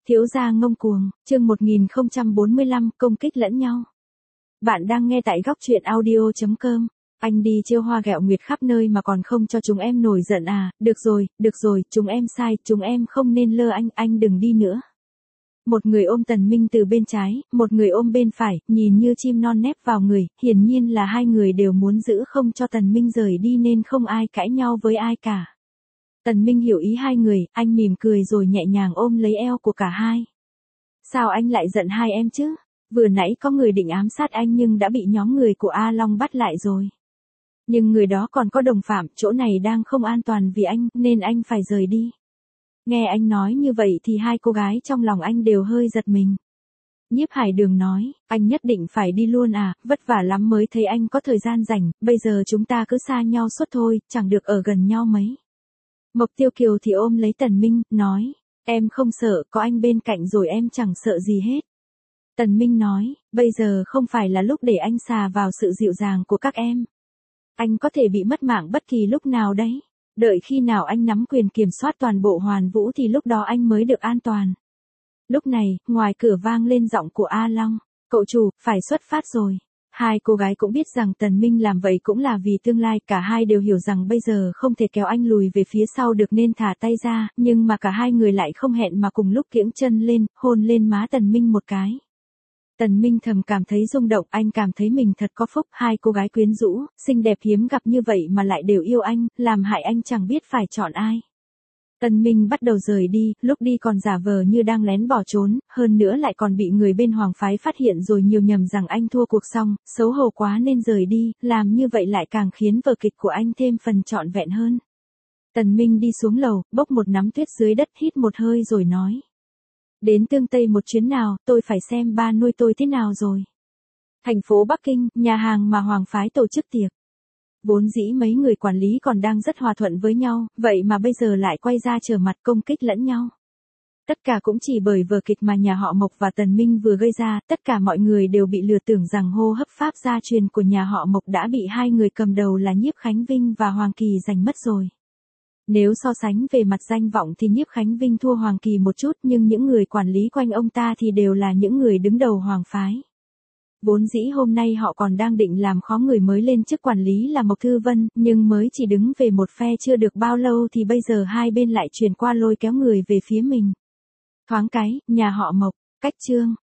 Thiếu gia ngông cuồng, chương 1045, công kích lẫn nhau. Bạn đang nghe tại góc truyện audio.com. Anh đi trêu hoa ghẹo nguyệt khắp nơi mà còn không cho chúng em nổi giận à, được rồi, chúng em sai, chúng em không nên lơ anh đừng đi nữa. Một người ôm Tần Minh từ bên trái, một người ôm bên phải, nhìn như chim non nép vào người, hiển nhiên là hai người đều muốn giữ không cho Tần Minh rời đi nên không ai cãi nhau với ai cả. Tần Minh hiểu ý hai người, anh mỉm cười rồi nhẹ nhàng ôm lấy eo của cả hai. Sao anh lại giận hai em chứ? Vừa nãy có người định ám sát anh nhưng đã bị nhóm người của A Long bắt lại rồi. Nhưng người đó còn có đồng phạm, chỗ này đang không an toàn vì anh, nên anh phải rời đi. Nghe anh nói như vậy thì hai cô gái trong lòng anh đều hơi giật mình. Nhiếp Hải Đường nói, anh nhất định phải đi luôn à, vất vả lắm mới thấy anh có thời gian rảnh, bây giờ chúng ta cứ xa nhau suốt thôi, chẳng được ở gần nhau mấy. Mộc Tiêu Kiều thì ôm lấy Tần Minh, nói, em không sợ, có anh bên cạnh rồi em chẳng sợ gì hết. Tần Minh nói, bây giờ không phải là lúc để anh xà vào sự dịu dàng của các em. Anh có thể bị mất mạng bất kỳ lúc nào đấy. Đợi khi nào anh nắm quyền kiểm soát toàn bộ Hoàn Vũ thì lúc đó anh mới được an toàn. Lúc này, ngoài cửa vang lên giọng của A Long, cậu chủ, phải xuất phát rồi. Hai cô gái cũng biết rằng Tần Minh làm vậy cũng là vì tương lai, cả hai đều hiểu rằng bây giờ không thể kéo anh lùi về phía sau được nên thả tay ra, nhưng mà cả hai người lại không hẹn mà cùng lúc kiễng chân lên, hôn lên má Tần Minh một cái. Tần Minh thầm cảm thấy rung động, anh cảm thấy mình thật có phúc, hai cô gái quyến rũ, xinh đẹp hiếm gặp như vậy mà lại đều yêu anh, làm hại anh chẳng biết phải chọn ai. Tần Minh bắt đầu rời đi, lúc đi còn giả vờ như đang lén bỏ trốn, hơn nữa lại còn bị người bên Hoàng phái phát hiện rồi nhiều nhầm rằng anh thua cuộc xong, xấu hổ quá nên rời đi, làm như vậy lại càng khiến vở kịch của anh thêm phần trọn vẹn hơn. Tần Minh đi xuống lầu, bốc một nắm tuyết dưới đất, hít một hơi rồi nói. Đến Tương Tây một chuyến nào, tôi phải xem ba nuôi tôi thế nào rồi. Thành phố Bắc Kinh, nhà hàng mà Hoàng phái tổ chức tiệc. Vốn dĩ mấy người quản lý còn đang rất hòa thuận với nhau, vậy mà bây giờ lại quay ra trở mặt công kích lẫn nhau. Tất cả cũng chỉ bởi vở kịch mà nhà họ Mộc và Tần Minh vừa gây ra, tất cả mọi người đều bị lừa tưởng rằng hô hấp pháp gia truyền của nhà họ Mộc đã bị hai người cầm đầu là Nhiếp Khánh Vinh và Hoàng Kỳ giành mất rồi. Nếu so sánh về mặt danh vọng thì Nhiếp Khánh Vinh thua Hoàng Kỳ một chút, nhưng những người quản lý quanh ông ta thì đều là những người đứng đầu Hoàng phái. Vốn dĩ hôm nay họ còn đang định làm khó người mới lên chức quản lý là Mộc Thư Vân, nhưng mới chỉ đứng về một phe chưa được bao lâu thì bây giờ hai bên lại chuyển qua lôi kéo người về phía mình. Thoáng cái, nhà họ Mộc, cách chương.